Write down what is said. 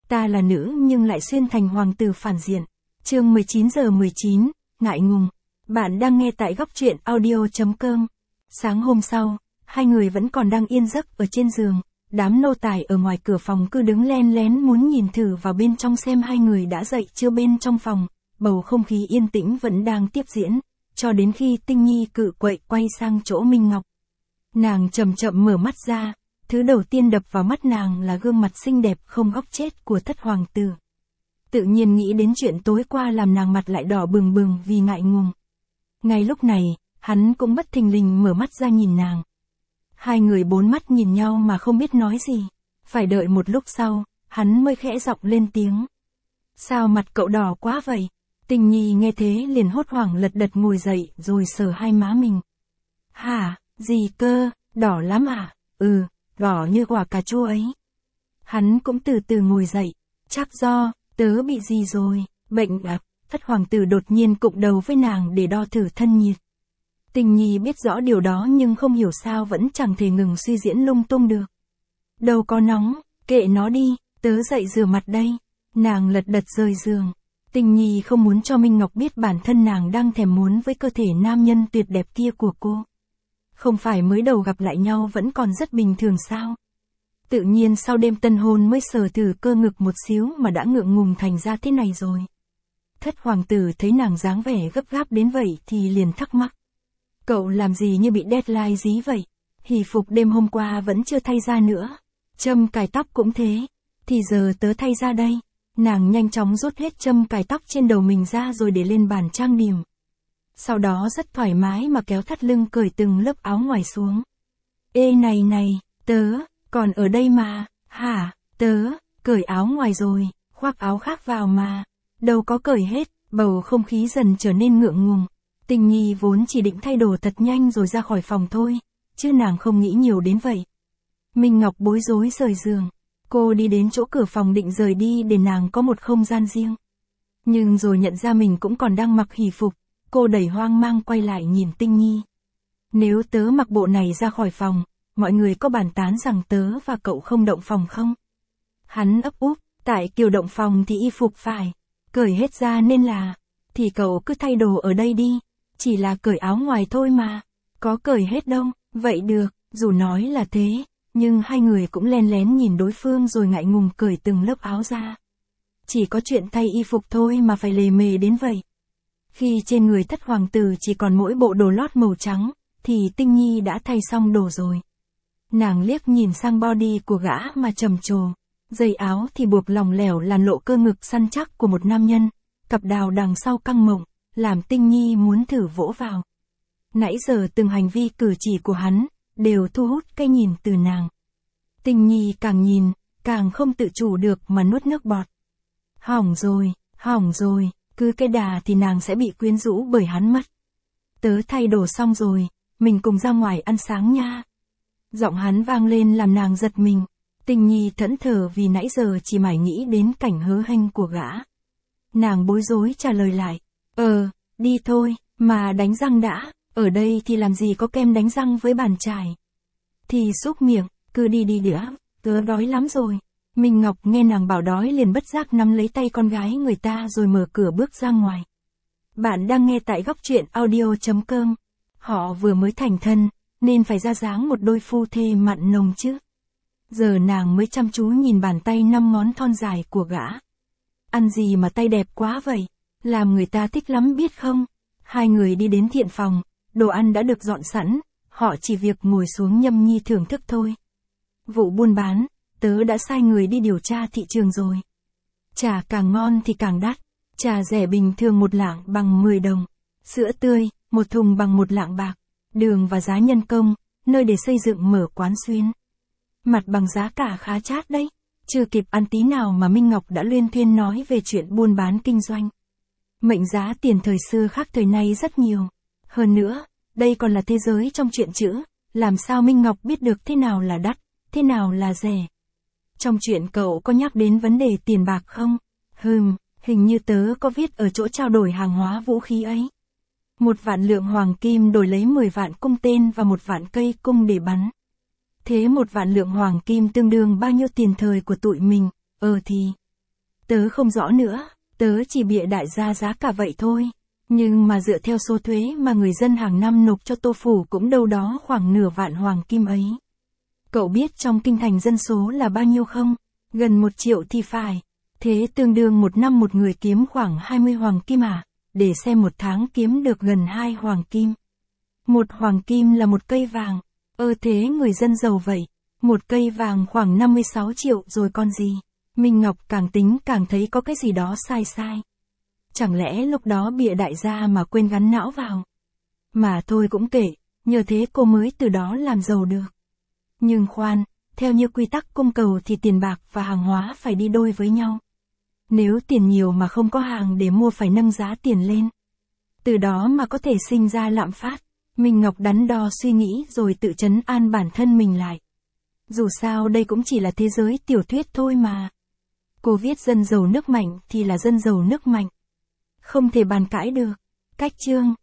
Ta là nữ nhưng lại xuyên thành hoàng tử phản diện. Chương 19:19, ngại ngùng. Bạn đang nghe tại góc truyện audio.com. Sáng hôm sau, hai người vẫn còn đang yên giấc ở trên giường. Đám nô tài ở ngoài cửa phòng cứ đứng len lén muốn nhìn thử vào bên trong xem hai người đã dậy chưa. Bên trong phòng, bầu không khí yên tĩnh vẫn đang tiếp diễn, cho đến khi Tinh Nhi cự quậy quay sang chỗ Minh Ngọc. Nàng chậm chậm mở mắt ra, thứ đầu tiên đập vào mắt nàng là gương mặt xinh đẹp không góc chết của thất hoàng tử. Tự nhiên nghĩ đến chuyện tối qua làm nàng mặt lại đỏ bừng bừng vì ngại ngùng. Ngay lúc này, hắn cũng bất thình lình mở mắt ra nhìn nàng. Hai người bốn mắt nhìn nhau mà không biết nói gì. Phải đợi một lúc sau, hắn mới khẽ giọng lên tiếng. Sao mặt cậu đỏ quá vậy? Tình Nhi nghe thế liền hốt hoảng lật đật ngồi dậy rồi sờ hai má mình. Hả, gì cơ, đỏ lắm à? Ừ, đỏ như quả cà chua ấy. Hắn cũng từ từ ngồi dậy. Chắc do, tớ bị gì rồi, bệnh à? Thất hoàng tử đột nhiên cụng đầu với nàng để đo thử thân nhiệt. Tình Nhi biết rõ điều đó nhưng không hiểu sao vẫn chẳng thể ngừng suy diễn lung tung được. Đâu có nóng, kệ nó đi, tớ dậy rửa mặt đây. Nàng lật đật rời giường. Tình Nhi không muốn cho Minh Ngọc biết bản thân nàng đang thèm muốn với cơ thể nam nhân tuyệt đẹp kia của cô. Không phải mới đầu gặp lại nhau vẫn còn rất bình thường sao? Tự nhiên sau đêm tân hôn mới sờ thử cơ ngực một xíu mà đã ngượng ngùng thành ra thế này rồi. Thất hoàng tử thấy nàng dáng vẻ gấp gáp đến vậy thì liền thắc mắc. Cậu làm gì như bị deadline dí vậy? Hỷ phục đêm hôm qua vẫn chưa thay ra nữa. Châm cài tóc cũng thế. Thì giờ tớ thay ra đây. Nàng nhanh chóng rút hết châm cài tóc trên đầu mình ra rồi để lên bàn trang điểm. Sau đó rất thoải mái mà kéo thắt lưng cởi từng lớp áo ngoài xuống. Ê này, tớ, còn ở đây mà, hả, tớ, cởi áo ngoài rồi, khoác áo khác vào mà. Đâu có cởi hết, bầu không khí dần trở nên ngượng ngùng. Tình Nhi vốn chỉ định thay đồ thật nhanh rồi ra khỏi phòng thôi, chứ nàng không nghĩ nhiều đến vậy. Minh Ngọc bối rối rời giường. Cô đi đến chỗ cửa phòng định rời đi để nàng có một không gian riêng. Nhưng rồi nhận ra mình cũng còn đang mặc hỷ phục, cô đầy hoang mang quay lại nhìn Tinh Nhi. Nếu tớ mặc bộ này ra khỏi phòng, mọi người có bàn tán rằng tớ và cậu không động phòng không? Hắn ấp úp, tại kiểu động phòng thì y phục phải cởi hết ra nên là, thì cậu cứ thay đồ ở đây đi, chỉ là cởi áo ngoài thôi mà, có cởi hết đâu, vậy được, dù nói là thế, nhưng hai người cũng len lén nhìn đối phương rồi ngại ngùng cởi từng lớp áo ra. Chỉ có chuyện thay y phục thôi mà phải lề mề đến vậy. Khi trên người thất hoàng tử chỉ còn mỗi bộ đồ lót màu trắng, thì Tinh Nhi đã thay xong đồ rồi. Nàng liếc nhìn sang body của gã mà trầm trồ. Dây áo thì buộc lỏng lẻo làn lộ cơ ngực săn chắc của một nam nhân, cặp đào đằng sau căng mộng, làm Tinh Nhi muốn thử vỗ vào. Nãy giờ từng hành vi cử chỉ của hắn, đều thu hút cái nhìn từ nàng. Tinh Nhi càng nhìn, càng không tự chủ được mà nuốt nước bọt. Hỏng rồi, cứ cái đà thì nàng sẽ bị quyến rũ bởi hắn mất. Tớ thay đồ xong rồi, mình cùng ra ngoài ăn sáng nha. Giọng hắn vang lên làm nàng giật mình. Tình Nhi thẫn thờ vì nãy giờ chỉ mải nghĩ đến cảnh hớ hênh của gã. Nàng bối rối trả lời lại. Đi thôi, mà đánh răng đã, ở đây thì làm gì có kem đánh răng với bàn chải. Thì xúc miệng, cứ đi đĩa, tớ đói lắm rồi. Minh Ngọc nghe nàng bảo đói liền bất giác nắm lấy tay con gái người ta rồi mở cửa bước ra ngoài. Bạn đang nghe tại góc truyện audio.com. Họ vừa mới thành thân, nên phải ra dáng một đôi phu thê mặn nồng chứ. Giờ nàng mới chăm chú nhìn bàn tay 5 ngón thon dài của gã. Ăn gì mà tay đẹp quá vậy, làm người ta thích lắm biết không? Hai người đi đến thiện phòng, đồ ăn đã được dọn sẵn, họ chỉ việc ngồi xuống nhâm nhi thưởng thức thôi. Vụ buôn bán, tớ đã sai người đi điều tra thị trường rồi. Trà càng ngon thì càng đắt, trà rẻ bình thường 1 lạng bằng 10 đồng, sữa tươi, 1 thùng bằng 1 lạng bạc, đường và giá nhân công, nơi để xây dựng mở quán xuyến. Mặt bằng giá cả khá chát đấy. Chưa kịp ăn tí nào mà Minh Ngọc đã luyên thuyên nói về chuyện buôn bán kinh doanh. Mệnh giá tiền thời xưa khác thời nay rất nhiều. Hơn nữa, đây còn là thế giới trong chuyện chữ, làm sao Minh Ngọc biết được thế nào là đắt, thế nào là rẻ. Trong chuyện cậu có nhắc đến vấn đề tiền bạc không? Hình như tớ có viết ở chỗ trao đổi hàng hóa vũ khí ấy. 1 vạn lượng hoàng kim đổi lấy 10 vạn cung tên và 1 vạn cây cung để bắn. Thế 1 vạn lượng hoàng kim tương đương bao nhiêu tiền thời của tụi mình? Thì Tớ không rõ nữa, tớ chỉ bịa đại ra giá cả vậy thôi. Nhưng mà dựa theo số thuế mà người dân hàng năm nộp cho Tô Phủ cũng đâu đó khoảng nửa vạn hoàng kim ấy. Cậu biết trong kinh thành dân số là bao nhiêu không? Gần 1 triệu thì phải. Thế tương đương một năm một người kiếm khoảng 20 hoàng kim à? Để xem một tháng kiếm được gần 2 hoàng kim. 1 hoàng kim là một cây vàng. Thế người dân giàu vậy. Một cây vàng khoảng 56 triệu rồi còn gì. Minh Ngọc càng tính càng thấy có cái gì đó sai sai. Chẳng lẽ lúc đó bịa đại gia mà quên gắn não vào. Mà thôi cũng kệ, nhờ thế cô mới từ đó làm giàu được. Nhưng khoan, theo như quy tắc cung cầu thì tiền bạc và hàng hóa phải đi đôi với nhau. Nếu tiền nhiều mà không có hàng để mua phải nâng giá tiền lên. Từ đó mà có thể sinh ra lạm phát. Minh Ngọc đắn đo suy nghĩ rồi tự trấn an bản thân mình lại. Dù sao đây cũng chỉ là thế giới tiểu thuyết thôi mà. Cô viết dân giàu nước mạnh thì là dân giàu nước mạnh. Không thể bàn cãi được. Cách chương